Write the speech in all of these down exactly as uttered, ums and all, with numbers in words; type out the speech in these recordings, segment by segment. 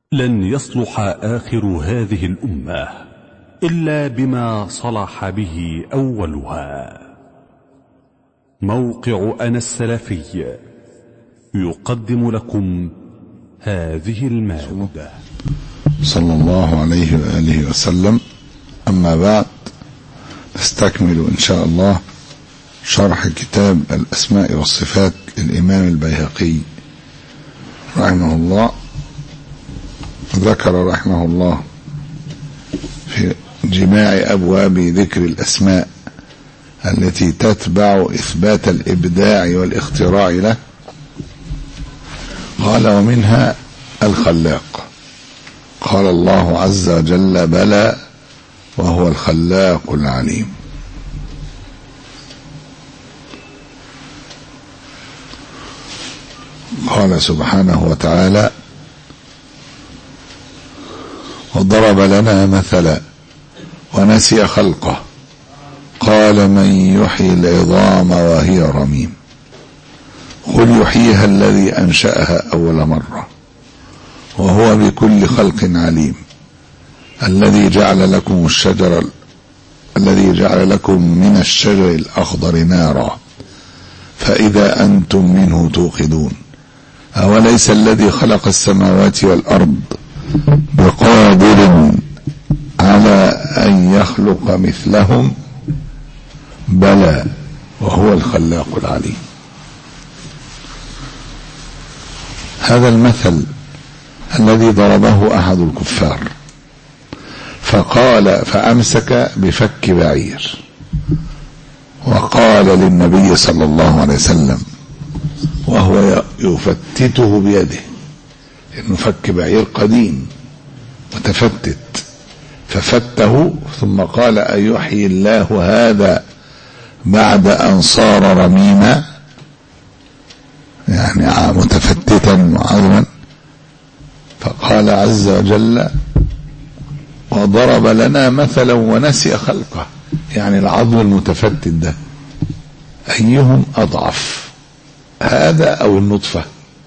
لن يصلح آخر هذه الأمة إلا بما صلح به أولها. موقع أنا السلفي يقدم لكم هذه المادة. صلى الله عليه وآله وسلم. أما بعد، نستكمل إن شاء الله شرح كتاب الأسماء والصفات للإمام البيهقي رحمه الله. ذكر رحمه الله في جماع أبواب ذكر الأسماء التي تتبع إثبات الإبداع والاختراع له، قال: ومنها الخلاق. قال الله عز وجل: بلى وهو الخلاق العليم. قال سبحانه وتعالى: وضرب لنا مثلا ونسي خلقه قال: من يحيي العظام وهي رميم قل يحييها الذي أنشأها أول مرة وهو بكل خلق عليم الذي جعل لكم الشجر الذي جعل لكم من الشجر الأخضر نارا فإذا أنتم منه توقدون أوليس الذي خلق السماوات والأرض بقادر على أن يخلق مثلهم بلى وهو الخلاق العليم. هذا المثل الذي ضربه أحد الكفار، فقال فأمسك بفك بعير وقال للنبي صلى الله عليه وسلم وهو يفتته بيده، إنه فك بعير قديم متفتت، ففته ثم قال: أيحيي الله هذا بعد أن صار رميما، يعني متفتتا وعظما. فقال عز وجل: وضرب لنا مثلا ونسي خلقه، يعني العظم المتفتت ده أيهم أضعف، هذا أو النطفة؟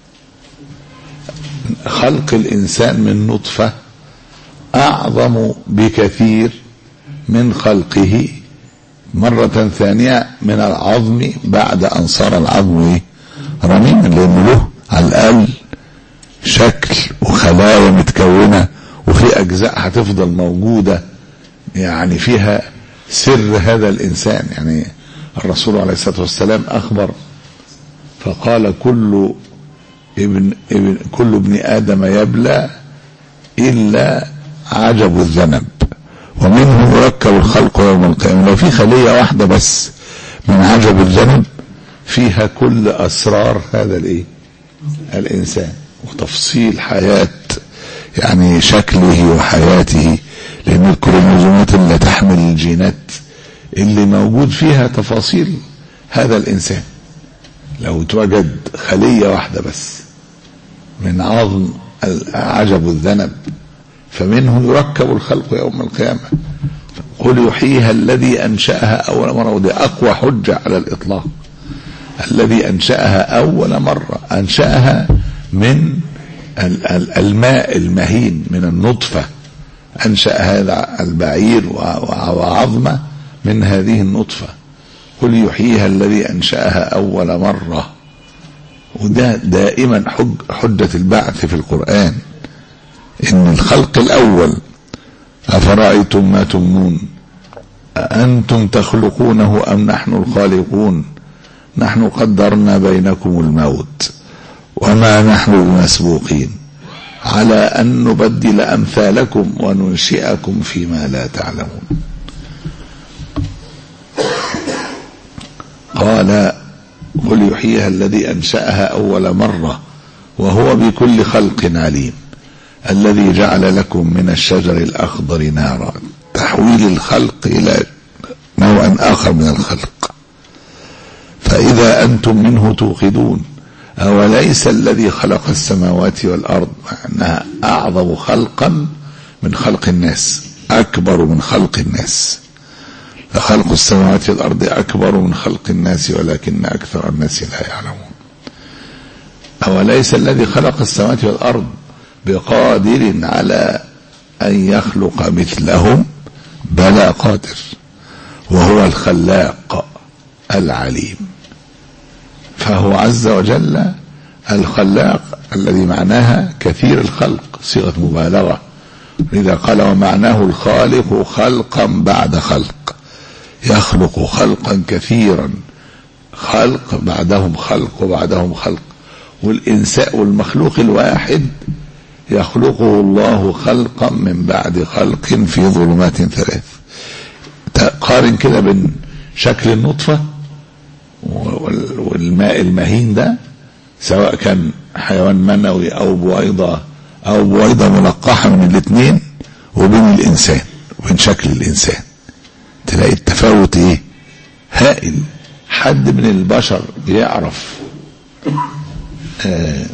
خلق الإنسان من نطفة أعظم بكثير من خلقه مرة ثانية من العظم بعد أن صار العظم رميما، لأنه له على الأقل شكل وخلايا متكونة وفي أجزاء هتفضل موجودة، يعني فيها سر هذا الإنسان. يعني الرسول عليه الصلاة والسلام أخبر فقال: كل ابن, ابن كل ابن آدم يبلى إلا عجب الذنب ومنه يركب الخلق يوم القيامة. لو في خلية واحدة بس من عجب الذنب فيها كل أسرار هذا الإيه الإنسان وتفصيل حياة، يعني شكله وحياته، لأن الكروموزومات اللي تحمل الجينات اللي موجود فيها تفاصيل هذا الإنسان. لو توجد خلية واحدة بس من عظم عجب الذنب فمنه يركب الخلق يوم القيامة. قل يحييها الذي أنشأها أول مرة، ودي أقوى حجة على الإطلاق. الذي أنشأها أول مرة، أنشأها من الماء المهين، من النطفة، أنشأ هذا البعير وعظمة من هذه النطفة. قل يحييها الذي أنشأها أول مرة. وده دائما حج حجة البعث في القرآن، إن الخلق الأول أفرأيتم ما تمنون أأنتم تخلقونه أم نحن الخالقون نحن قدرنا بينكم الموت وما نحن بمسبوقين على أن نبدل أمثالكم وننشئكم فيما لا تعلمون. قال: قل يحييها الذي أنشأها أول مرة وهو بكل خلق عليم الذي جعل لكم من الشجر الأخضر نارا. تحويل الخلق إلى نوع آخر من الخلق. فإذا أنتم منه توقدون أوليس الذي خلق السماوات والأرض، معناها أعظم خلقا من خلق الناس، أكبر من خلق الناس. فخلق السماوات والأرض أكبر من خلق الناس ولكن أكثر الناس لا يعلمون. أوليس الذي خلق السماوات والأرض بقادر على أن يخلق مثلهم؟ بلى قادر، وهو الخلاق العليم. فهو عز وجل الخلاق الذي معناها كثير الخلق، صيغة مبالغة، لذا قال ومعناه الخالق خلقا بعد خلق، يخلق خلقا كثيرا، خلق بعدهم خلق وبعدهم خلق. والإنسان والمخلوق الواحد يخلقه الله خلقا من بعد خلق في ظلمات ثلاث. قارن كده بين شكل النطفة والماء المهين ده، سواء كان حيوان منوي او بويضة او بويضة ملقحة من الاثنين، وبين الانسان وبين شكل الانسان، تلاقي التفاوت ايه؟ هائل. حد من البشر يعرف آه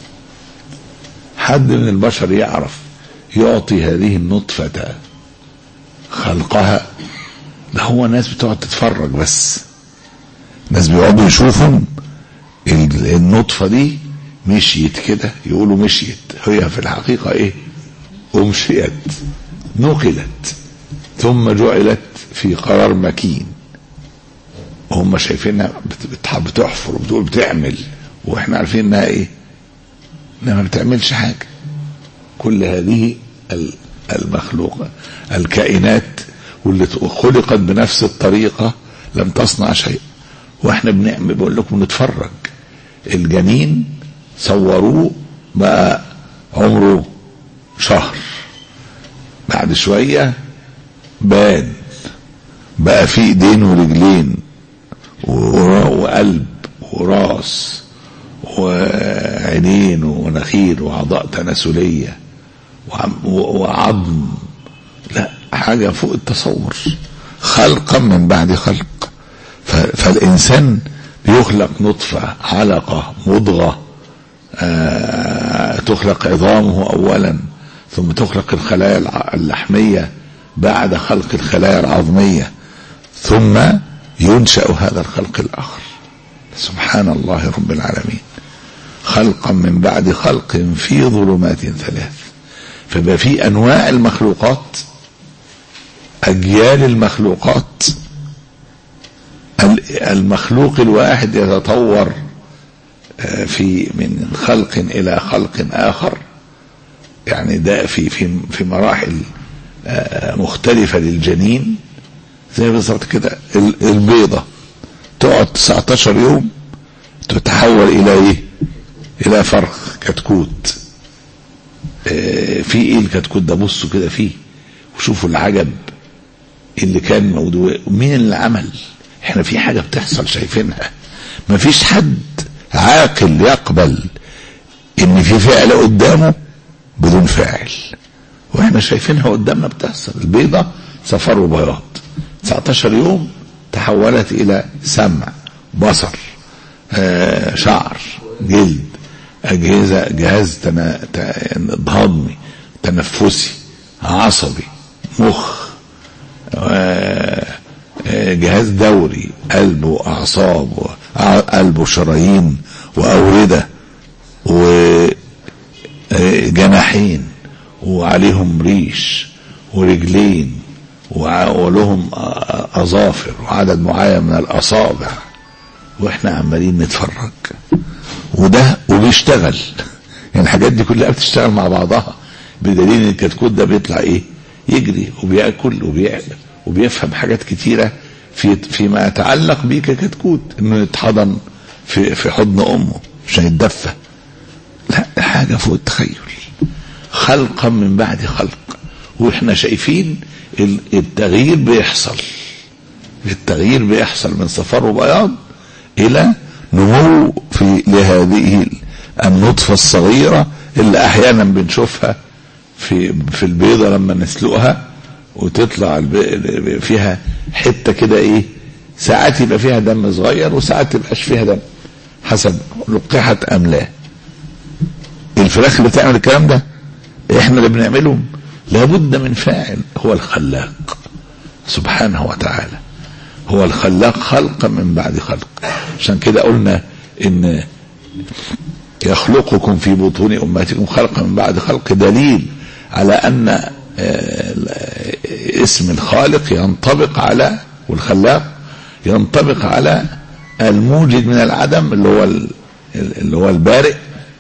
حد من البشر يعرف يعطي هذه النطفة خلقها؟ ده هو ناس بتقعد تتفرج بس، ناس بيقعدوا يشوفوا النطفة دي مشيت كده، يقولوا مشيت، هي في الحقيقة ايه؟ ومشيت، نقلت ثم جعلت في قرار مكين، وهم شايفينها بتحفر وبتقول بتعمل، واحنا عارفين انها ايه؟ انها ما بتعملش حاجة. كل هذه المخلوقة الكائنات واللي خلقت بنفس الطريقة لم تصنع شيء، واحنا بنعمل، بقول لكم نتفرج. الجنين صوروه بقى عمره شهر، بعد شوية بان بقى فيه ايدين ورجلين وقلب وراس وعينين ونخيل واعضاء تناسلية وعظم، لا حاجة فوق التصور، خلقا من بعد خلق. فالإنسان بيخلق نطفة، علقة، مضغة، آه، تخلق عظامه أولا، ثم تخلق الخلايا اللحمية بعد خلق الخلايا العظمية، ثم ينشأ هذا الخلق الآخر. سبحان الله رب العالمين، خلقا من بعد خلق في ظلمات ثلاث. فبقى في أنواع المخلوقات، أجيال المخلوقات، المخلوق الواحد يتطور في من خلق إلى خلق آخر، يعني ده في في في مراحل مختلفة للجنين. زي بالظبط كده البيضة تقعد تسعة عشر يوم تتحول إلى إيه؟ إلى فرخ كتكوت. في إيه الكتكوت ده؟ بصوا كده فيه وشوفوا العجب اللي كان موجود. مين اللي عمل؟ احنا في حاجة بتحصل شايفينها، مفيش حد عاقل يقبل ان في فعل قدامه بدون فاعل، واحنا شايفينها قدامنا بتحصل. البيضة صفر وبياض، تسعة عشر يوم تحولت الى سمع، بصر، آه شعر، جلد، اجهزة، جهاز تنا... هضمي، تنفسي، عصبي، مخ، آه جهاز دوري، قلب واعصاب، وقلب وشرايين واوردة وجناحين وعليهم ريش ورجلين ولهم اظافر وعدد معين من الاصابع، واحنا عمالين نتفرج. وده وبيشتغل، يعني الحاجات دي كلها بتشتغل مع بعضها، بدليل ان الكتكوت ده بيطلع ايه؟ يجري وبياكل وبيعمل وبيفهم حاجات كتيرة في فيما يتعلق بيه ككتكوت، انه يتحضن في في حضن امه عشان يتدفى. لا، حاجة فوق التخيل، خلقا من بعد خلق، واحنا شايفين التغيير بيحصل. التغيير بيحصل من صفر وبياض الى نمو في لهذه النطفة الصغيرة اللي احيانا بنشوفها في في البيضة لما نسلقها وتطلع فيها حتة كده ايه، ساعات يبقى فيها دم صغير وساعات تبقاش فيها دم، حسب لقحت ام لا. الفراخ اللي بتعمل الكلام ده احنا اللي بنعمله، لابد من فاعل، هو الخلاق سبحانه وتعالى، هو الخلاق خلقا من بعد خلق. عشان كده قلنا ان يخلقكم في بطون أمهاتكم خلقا من بعد خلق، دليل على أن اسم الخالق ينطبق على، والخلاق ينطبق على الموجد من العدم اللي هو اللي هو البارئ،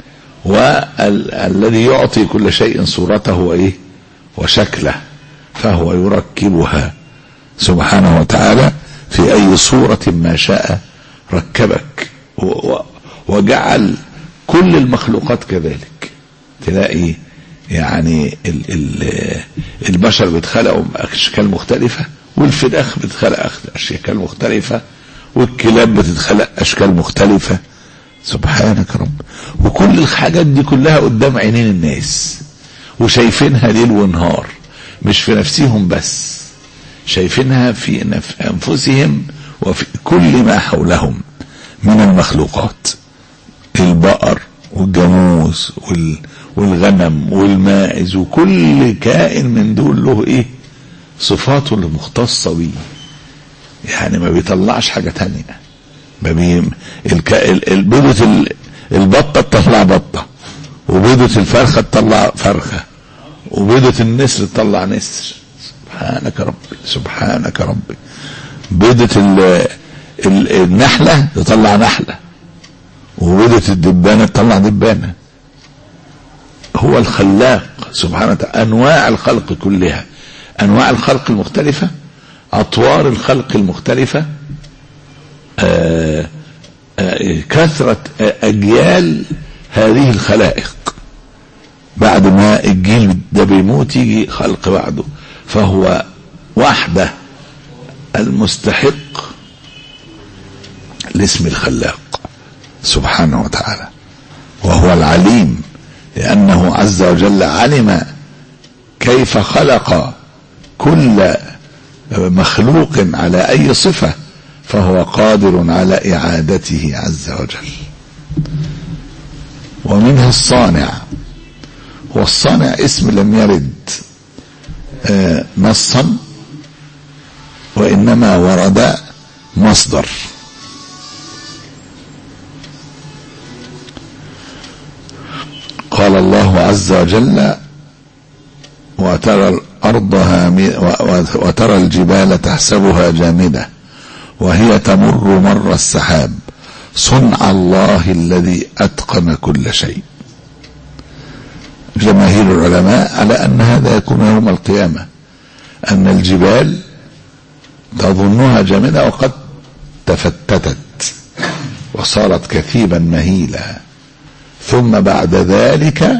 والذي يعطي كل شيء صورته وايه وشكله، فهو يركبها سبحانه وتعالى في اي صورة ما شاء ركبك، وجعل كل المخلوقات كذلك. تلاقي يعني ال ال البشر بيتخلقوا باشكال مختلفة، والفراخ بتتخلق اشكال مختلفة، والكلاب بتتخلق اشكال مختلفة. سبحانك رب. وكل الحاجات دي كلها قدام عينين الناس وشايفينها ليل ونهار، مش في نفسهم بس، شايفينها في انفسهم وفي كل ما حولهم من المخلوقات، البقر والجاموس والغنم والماعز، وكل كائن من دول له ايه صفاته المختصة بيه، يعني ما بيطلعش حاجة تانية. ما بي البيضة البطة تطلع بطة، وبيضة الفرخة تطلع فرخة، وبيضة النسر تطلع نسر. سبحانك ربي سبحانك ربي. بيضة النحلة تطلع نحلة، وبيضة الدبانة تطلع دبانة. هو الخلاق سبحانه وتعالى. انواع الخلق كلها، انواع الخلق المختلفة، اطوار الخلق المختلفة، آآ آآ كثرة اجيال هذه الخلائق. بعد ما الجيل ده بيموت يجي خلق بعده، فهو وحده المستحق لاسم الخلاق سبحانه وتعالى. وهو العليم، لأنه عز وجل علم كيف خلق كل مخلوق على أي صفة، فهو قادر على إعادته عز وجل. ومنها الصانع. والصانع اسم لم يرد نصا، وإنما ورد مصدر. قال الله عز وجل: وترى الأرض وترى الجبال تحسبها جامدة وهي تمر مر السحاب صنع الله الذي أتقن كل شيء. جماهير العلماء على أن هذا يكون يوم القيامة، أن الجبال تظنها جامدة وقد تفتتت وصارت كثيبا مهيلا، ثم بعد ذلك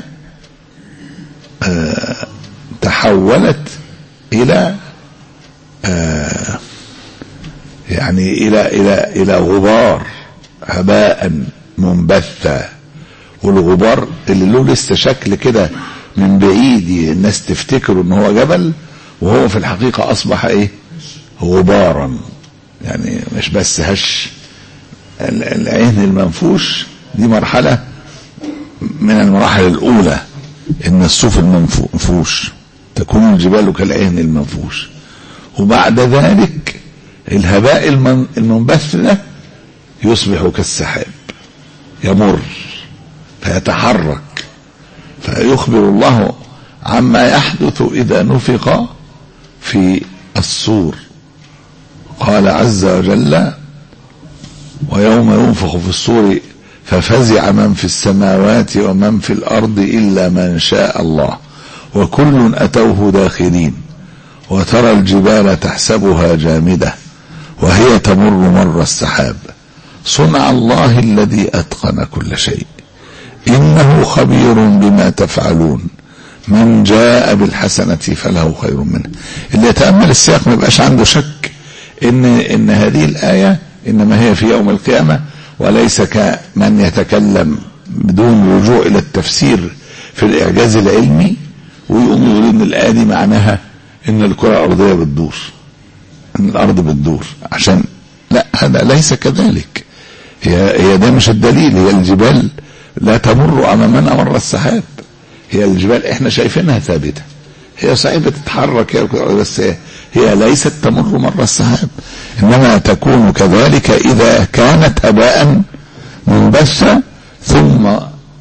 آه تحولت إلى آه يعني إلى إلى إلى غبار، هباء منبثا. والغبار اللي له لسه شكل كده من بعيد الناس تفتكر ان هو جبل، وهو في الحقيقة اصبح ايه غبارا. يعني مش بس هش. العين المنفوش دي مرحلة من المراحل الاولى، ان الصوف المنفوش تكون الجبال كالعين المنفوش، وبعد ذلك الهباء المنبث ده يصبح كالسحاب يمر فيتحرك. فيخبر الله عما يحدث إذا نفخ في الصور. قال عز وجل: ويوم ينفخ في الصور ففزع من في السماوات ومن في الأرض إلا من شاء الله وكل أتوه داخلين وترى الجبال تحسبها جامدة وهي تمر مر السحاب صنع الله الذي أتقن كل شيء إنه خبير بما تفعلون من جاء بالحسنة فله خير منه. اللي يتأمل السياق ما يبقاش عنده شك إن إن هذه الآية إنما هي في يوم القيامة، وليس كمن يتكلم بدون رجوع إلى التفسير في الإعجاز العلمي ويقوم يقول إن الآية دي معناها إن الكرة الأرضية بتدور، إن الأرض بتدور، عشان لا، هذا ليس كذلك. هي هي ده مش الدليل. هي الجبال لا تمر أمامنا مر السحاب. هي الجبال احنا شايفينها ثابتة، هي صحيح بتتحرك بس هي ليست تمر مر السحاب، إنما تكون كذلك إذا كانت هباء منبثة ثم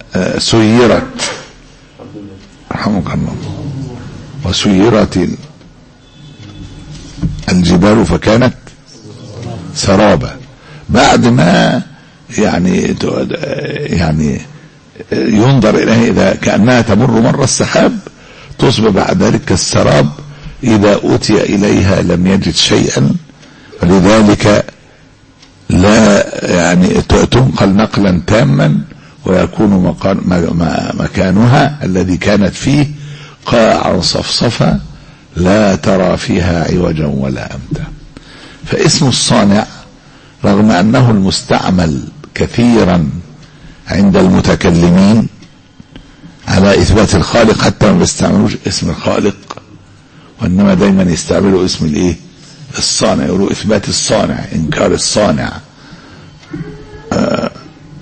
سيرت رحمك الله وسيرت الجبال فكانت سرابا، بعد ما يعني يعني ينظر إليها إذا كأنها تمر مر السحاب تصبح بعد ذلك كالسراب إذا أتي إليها لم يجد شيئا، ولذلك لا يعني تنقل نقلا تاما ويكون مكانها الذي كانت فيه قاعا صفصفا لا ترى فيها عوجا ولا أمتا. فاسم الصانع رغم أنه المستعمل كثيرا عند المتكلمين على إثبات الخالق، حتى ما بيستعملوش اسم الخالق وإنما دايما يستعملوا اسم الايه الصانع، يقولوا إثبات الصانع إنكار الصانع. آه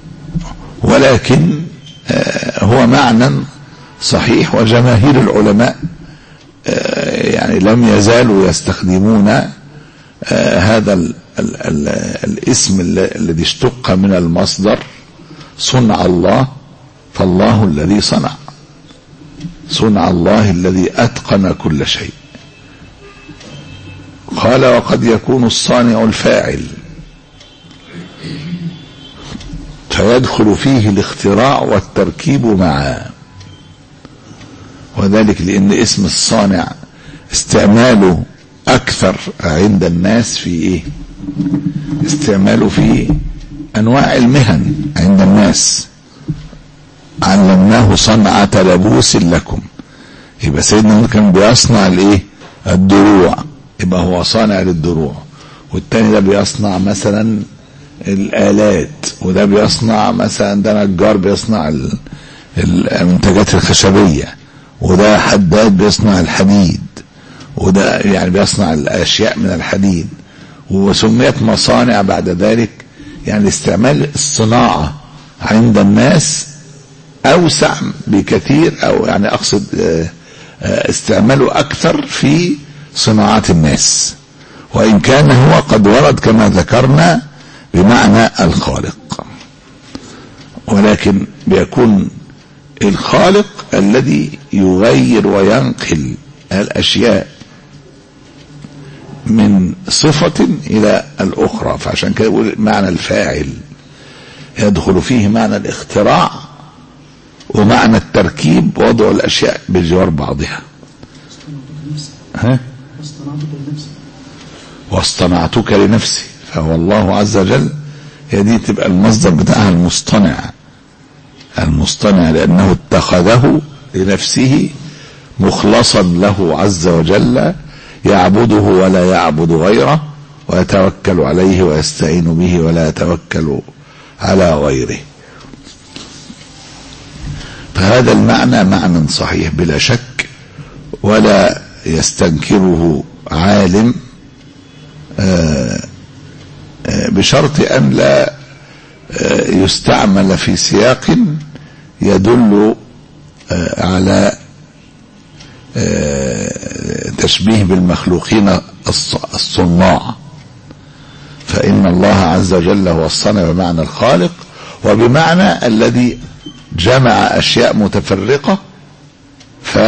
ولكن آه هو معنى صحيح، وجماهير العلماء آه يعني لم يزالوا يستخدمون آه هذا ال ال ال الاسم الذي اشتق من المصدر صنع الله، فالله الذي صنع، صنع الله الذي أتقن كل شيء. قال وقد يكون الصانع الفاعل فيدخل فيه الاختراع والتركيب معا، وذلك لأن اسم الصانع استعماله أكثر عند الناس في إيه؟ استعماله في أنواع المهن عند الناس. علمناه صنعة لبوس لكم، يبقى سيدنا كان بيصنع الايه الدروع، يبقى هو صانع للدروع. والتاني ده بيصنع مثلا الآلات، وده بيصنع مثلا ده نجار بيصنع المنتجات الخشبية، وده حداد بيصنع الحديد، وده يعني بيصنع الأشياء من الحديد، وسميت مصانع بعد ذلك. يعني استعمال الصناعة عند الناس أوسع بكثير، أو يعني أقصد استعماله أكثر في صناعات الناس، وإن كان هو قد ورد كما ذكرنا بمعنى الخالق، ولكن بيكون الخالق الذي يغير وينقل الأشياء من صفة إلى الأخرى. فعشان كده يقول معنى الفاعل يدخل فيه معنى الاختراع ومعنى التركيب، وضع الأشياء بجوار بعضها. ها؟ واصطنعتك لنفسي، فهو الله عز وجل. هي دي تبقى المصدر بتاعها المصطنع، المصطنع لأنه اتخذه لنفسه مخلصا له عز وجل، يعبده ولا يعبد غيره، ويتوكل عليه ويستعين به ولا يتوكل على غيره. فهذا المعنى معنى صحيح بلا شك، ولا يستنكره عالم، بشرط أن لا يستعمل في سياق يدل على تشبيه بالمخلوقين الصناع. فإن الله عز وجل هو الصانع بمعنى الخالق، وبمعنى الذي جمع أشياء متفرقة ف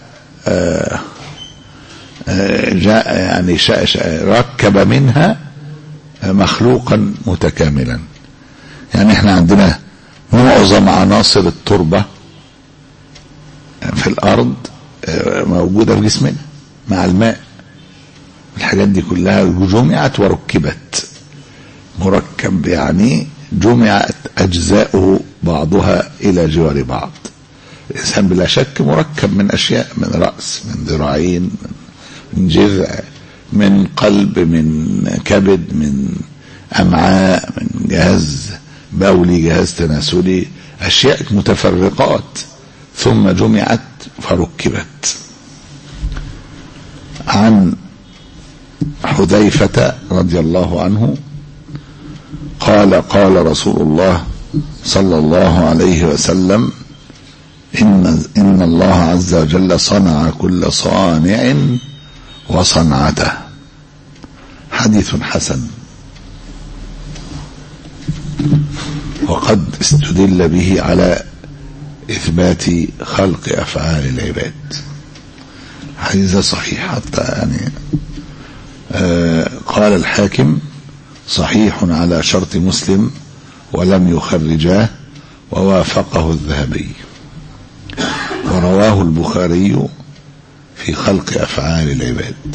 يعني ركب منها مخلوقا متكاملا. يعني احنا عندنا معظم عناصر التربة في الأرض موجودة في جسمنا مع الماء، الحاجات دي كلها جمعت وركبت. مركب يعني جمعت أجزاؤه بعضها إلى جوار بعض. الإنسان بلا شك مركب من أشياء، من رأس، من ذراعين، من جذع، من قلب، من كبد، من أمعاء، من جهاز بولي، جهاز تناسلي، أشياء متفرقات ثم جمعت فركبت. عن حذيفة رضي الله عنه قال قال رسول الله صلى الله عليه وسلم إن, إن الله عز وجل صنع كل صانع وصنعته. حديث حسن، وقد استدل به على إثبات خلق أفعال العباد. حديث صحيح حتى يعني آه قال الحاكم صحيح على شرط مسلم ولم يخرجاه ووافقه الذهبي، ورواه البخاري في خلق أفعال العباد.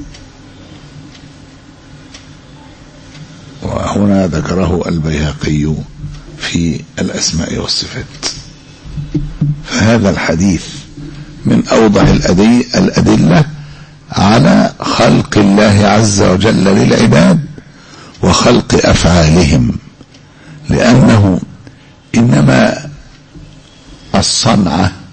وهنا ذكره البيهقي في الأسماء والصفات. فهذا الحديث من أوضح الأدلة على خلق الله عز وجل للعباد وخلق أفعالهم، لأنه إنما الصنعة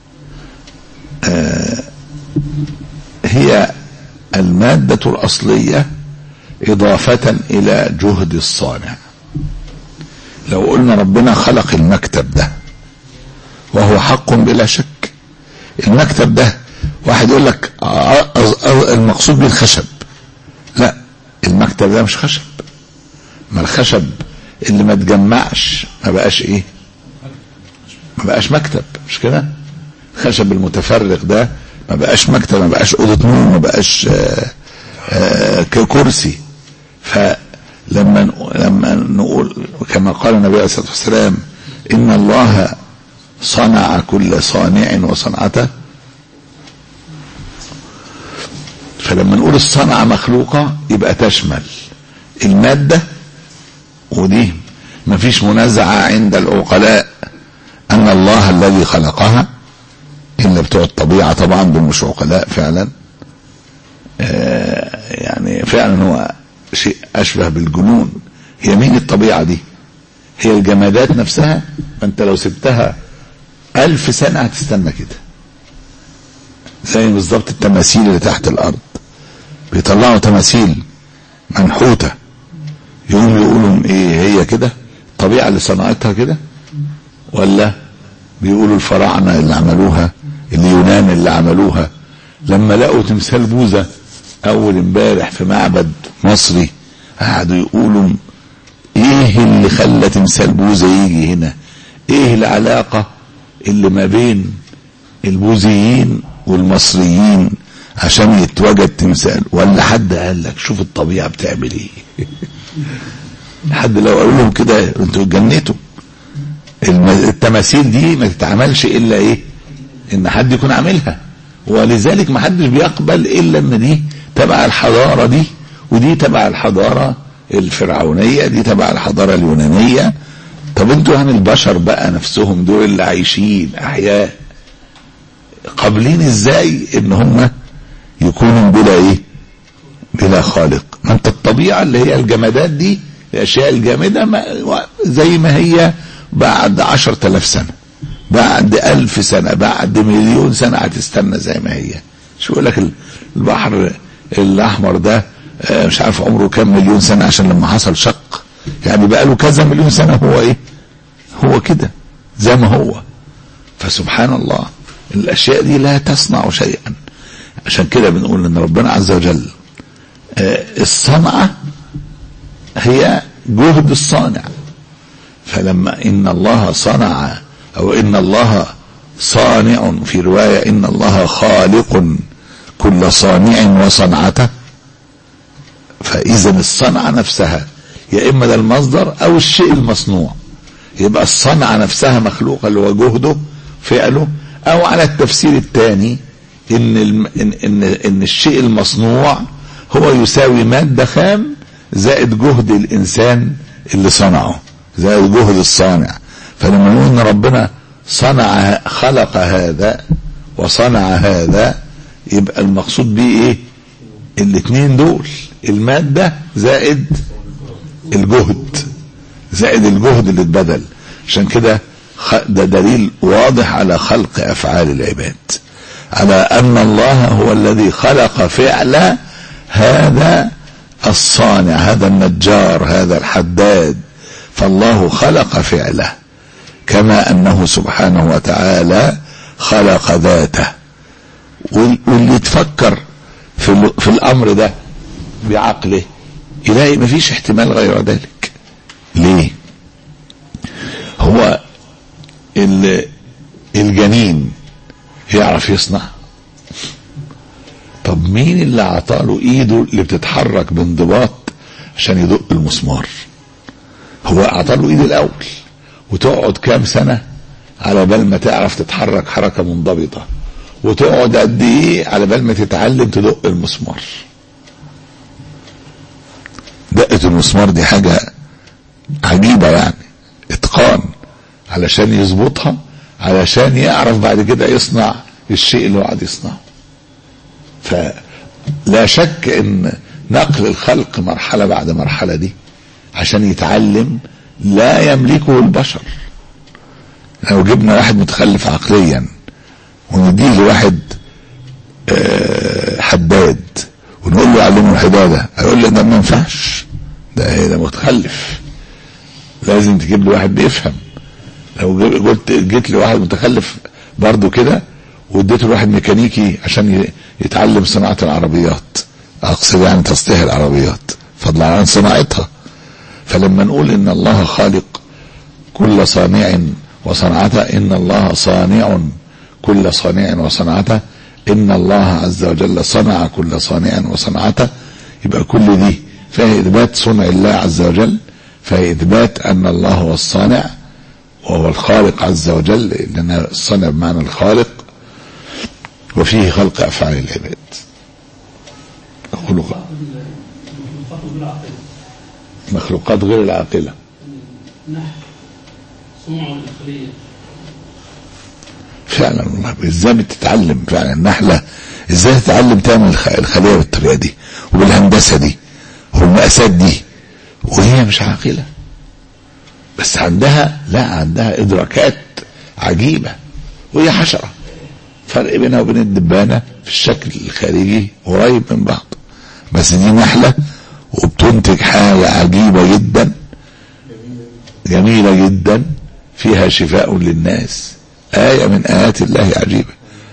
هي المادة الأصلية إضافة إلى جهد الصانع. لو قلنا ربنا خلق المكتب ده وهو حق بلا شك، المكتب ده واحد يقول لك المقصود بالخشب، لا، المكتب ده مش خشب. ما الخشب اللي ما تجمعش ما بقاش ايه، ما بقاش مكتب، مش كده؟ الخشب المتفرق ده ما بقاش مكتب، ما بقاش اوضه نوم، ما بقاش آآ آآ كرسي. فلما لما نقول كما قال النبي عليه الصلاه والسلام ان الله صنع كل صانع وصنعته، فلما نقول الصنعه مخلوقه يبقى تشمل الماده، ودي ما فيش منازعه عند العقلاء ان الله الذي خلقها، الا بتوع الطبيعه طبعا دول مش عقلاء فعلا. آه يعني فعلا هو شيء اشبه بالجنون. هي مين الطبيعه دي؟ هي الجمادات نفسها. فانت لو سبتها الف سنه هتستنى كده، زي بالظبط التماثيل اللي تحت الارض، بيطلعوا تماثيل منحوته يقوموا يقولوا ايه هي كده؟ الطبيعه اللي صنعتها كده؟ ولا بيقولوا الفراعنه اللي عملوها، اليونان اللي عملوها؟ لما لقوا تمثال بوذا اول امبارح في معبد مصري قعدوا يقولوا ايه اللي خلى تمثال بوذا يجي هنا؟ ايه العلاقه اللي ما بين البوذيين والمصريين عشان يتوجد تمثال؟ ولا حد قال لك شوف الطبيعه بتعمل ايه؟ حد لو قالوا لهم كده انتوا اتجنيتوا. التماثيل دي ما تتعملش الا ايه؟ ان حد يكون عاملها، ولذلك ما حدش بيقبل الا ان دي تبع الحضاره دي، ودي تبع الحضاره الفرعونيه، دي تبع الحضاره اليونانيه. طب انتوا عن البشر بقى نفسهم دول اللي عايشين احياء قابلين ازاي ان هم يكونوا بلا ايه؟ بلا خالق. ما انت الطبيعه اللي هي الجمادات دي، الاشياء الجامده ما زي ما هي بعد عشرة آلاف سنه، بعد ألف سنه، بعد مليون سنه هتستنى زي ما هي. شو يقول لك البحر الاحمر ده مش عارف عمره كام مليون سنه، عشان لما حصل شق يعني بقى له كذا مليون سنه هو ايه؟ هو كده زي ما هو. فسبحان الله الاشياء دي لا تصنع شيئا. عشان كده بنقول ان ربنا عز وجل الصنعه هي جهد الصانع. فلما ان الله صنع او ان الله صانع، في روايه ان الله خالق كل صانع وصنعته، فاذا الصنعه نفسها يا اما ده المصدر او الشيء المصنوع. يبقى الصنعه نفسها مخلوقه اللي هو جهده فعله، او على التفسير الثاني ان ان ان, إن الشيء المصنوع هو يساوي ماده خام زائد جهد الانسان اللي صنعه، زائد جهد الصانع. فلما نقول ان ربنا صنع خلق هذا وصنع هذا، يبقى المقصود بيه ايه؟ الاثنين دول، الماده زائد الجهد، زائد الجهد اللي اتبذل. عشان كده ده دليل واضح على خلق افعال العباد، على ان الله هو الذي خلق فعل هذا الصانع، هذا النجار، هذا الحداد. فالله خلق فعله كما انه سبحانه وتعالى خلق ذاته. واللي يتفكر في, في الامر ده بعقله يلاقي مفيش احتمال غير ذلك. ليه؟ هو اللي الجنين يعرف يصنع؟ طب مين اللي عطاله ايده اللي بتتحرك بانضباط عشان يدق المسمار؟ هو عطاله ايده الاول، وتقعد كام سنة على بال ما تعرف تتحرك حركة منضبطة، وتقعد قد ايه على بال ما تتعلم تدق المسمار. دقة المسمار دي حاجة عجيبة يعني، اتقان علشان يظبطها، علشان يعرف بعد كده يصنع الشيء اللي هو قاعد يصنعه. فلا شك ان نقل الخلق مرحلة بعد مرحلة دي عشان يتعلم لا يملكه البشر. لو جبنا واحد متخلف عقليا ونديه لواحد حداد ونقول له علمه الحدادة، هيقول لي ده ما ينفعش، ده ده متخلف، لازم تجيب له واحد بيفهم. لو قلت جيت لواحد متخلف برضه كده واديته لواحد ميكانيكي عشان يتعلم صناعة العربيات، اقصد يعني تصليح العربيات، فضلا عن صناعتها. فلما نقول ان الله خالق كل صانع وصنعته، ان الله صانع كل صانع وصنعته، ان الله عز وجل صنع كل صانع وصنعته، يبقى كل دي فهي اثبات صنع الله عز وجل، فهي اثبات ان الله هو الصانع وهو الخالق عز وجل، لان الصانع بمعنى الخالق، وفيه خلق افعال العباد. خلق مخلوقات غير العاقله. فعلا والله ازاي بتتعلم فعلا النحله، ازاي تتعلم تعمل الخليه بالطريقه دي وبالهندسه دي والمقاسات دي وهي مش عاقله، بس عندها لا عندها ادراكات عجيبه، وهي حشره. فرق بينها وبين الدبانه في الشكل الخارجي قريب من بعض، بس دي نحله وبتنتج حاجه عجيبه جدا جميله جدا فيها شفاء للناس، آية من آيات الله عجيبة.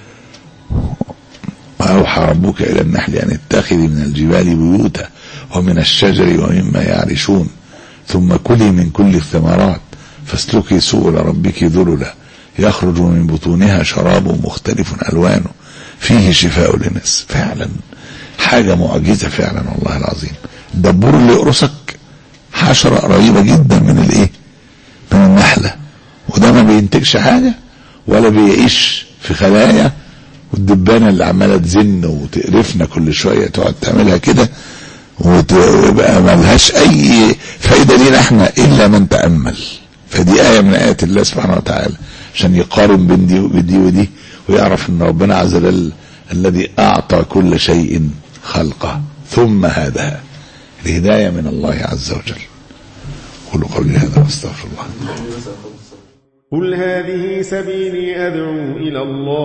وأوحى ربك إلى النحل أن اتخذي من الجبال بيوتا ومن الشجر ومما يعرشون ثم كلي من كل الثمرات فاسلكي سبل ربك ذللا يخرج من بطونها شراب مختلف ألوانه فيه شفاء للناس. فعلا حاجة معجزة فعلا والله العظيم. الدبور اللي يقرصك حشرة قريبة جدا من الايه، من النحلة، وده ما بينتجش حاجة ولا بيعيش في خلايا. والدبانة اللي عمالة تزن وتقرفنا كل شوية تقعد تعملها كده ويبقى ملهاش اي فايدة لينا احنا الا من تأمل. فدي آية من آيات الله سبحانه وتعالى عشان يقارن بين دي ودي ودي ويعرف ان ربنا عز وجل الذي اعطى كل شيء خلقه ثم هذا الهداية من الله عز وجل. قولوا قولي هذا واستغفر الله. قل هذه سبيلي أدعو إلى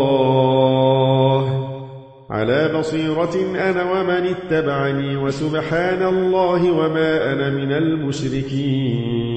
الله على بصيرة أنا ومن اتبعني وسبحان الله وما أنا من المشركين.